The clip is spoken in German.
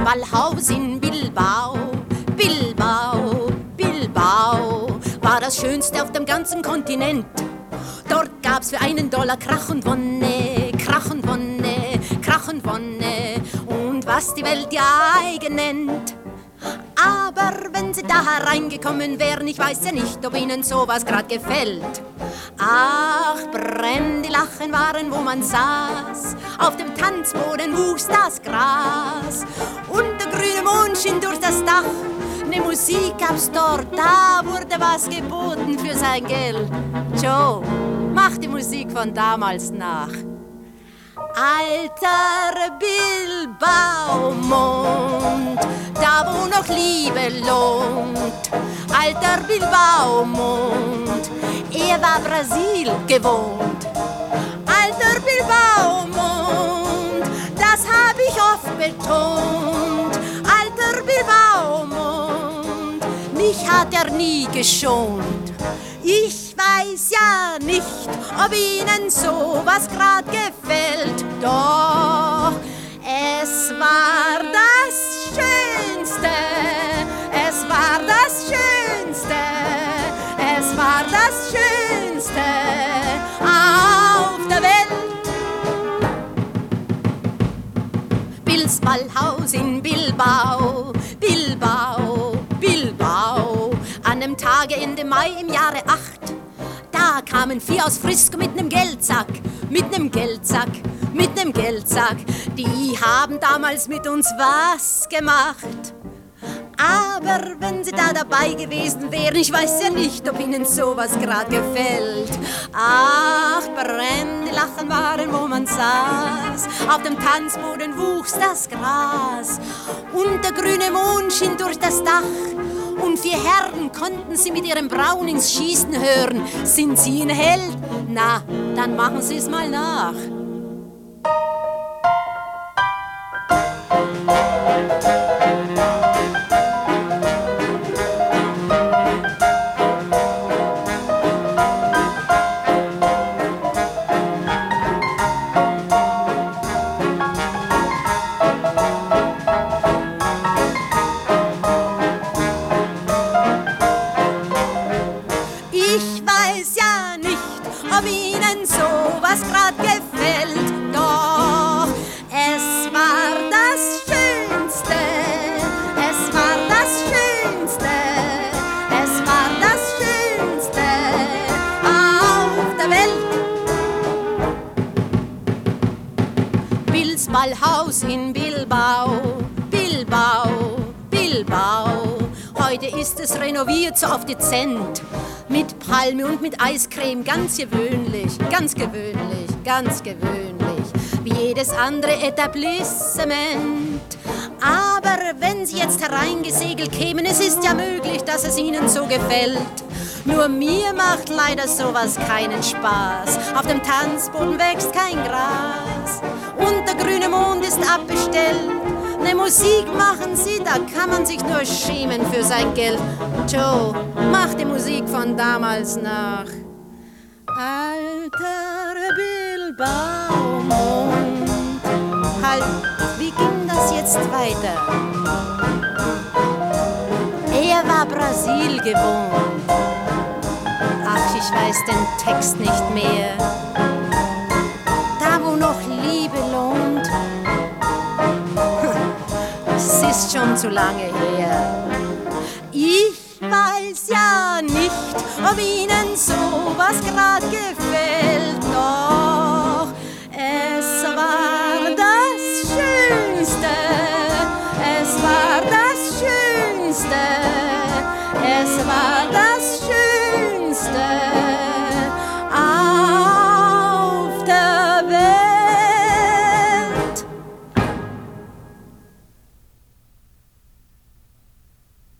Ballhaus in Bilbao, Bilbao, Bilbao war das Schönste auf dem ganzen Kontinent. Dort gab's für $1 Krach und Wonne, Krach und Wonne, Krach und Wonne und was die Welt ja eigen nennt. Aber wenn Sie da hereingekommen wären, ich weiß ja nicht, ob Ihnen sowas grad gefällt. Ach, brennende Lachen waren, wo man saß, auf dem Tanzboden wuchs das Gras und der grüne Mond schien durch das Dach. Ne Musik gab's dort, da wurde was geboten für sein Geld. Joe, mach die Musik von damals nach. Alter Bilbao-Mond, da wo noch Liebe lohnt. Alter Bilbao-Mond, er war Brasil gewohnt. Alter Bilbao-Mond, das hab ich oft betont. Alter Bilbao-Mond, mich hat er nie geschont. Ich weiß ja nicht, ob Ihnen sowas grad gefällt, doch es war das Schönste, es war das Schönste, es war das Schönste auf der Welt. Bills Ballhaus in Bilbao, Bilbao, Bilbao. An einem Tage Ende Mai im Jahre 8, da kamen 4 aus Frisco mit nem Geldsack, mit nem Geldsack, mit nem Geldsack. Die haben damals mit uns was gemacht. Aber wenn Sie da dabei gewesen wären, ich weiß ja nicht, ob Ihnen sowas grad gefällt. Ach, brennende Lachen waren, wo man saß, auf dem Tanzboden wuchs das Gras und der grüne Mond schien durch das Dach. Und 4 Herren konnten Sie mit ihren Brownings schießen hören. Sind Sie ein Held? Na, dann machen Sie es mal nach. Ob Ihnen sowas grad gefällt, doch es war das Schönste, es war das Schönste, es war das Schönste auf der Welt. Bills Ballhaus in Bilbao, Bilbao, Bilbao. Heute ist es renoviert, so auf dezent. Mit Palme und mit Eiscreme, ganz gewöhnlich, ganz gewöhnlich, ganz gewöhnlich, wie jedes andere Etablissement. Aber wenn Sie jetzt hereingesegelt kämen, es ist ja möglich, dass es Ihnen so gefällt. Nur mir macht leider sowas keinen Spaß. Auf dem Tanzboden wächst kein Gras und der grüne Mond ist abbestellt. Ne Musik machen Sie, da kann man sich nur schämen für sein Geld. Joe, mach die Musik von damals nach. Alter Bilbao-Mond. Halt, wie ging das jetzt weiter? Er war Brasil gewohnt. Ach, ich weiß den Text nicht mehr. Da, wo noch Liebe lohnt. Es ist schon zu lange her. Ich weiß ja nicht, ob Ihnen sowas grad gefällt.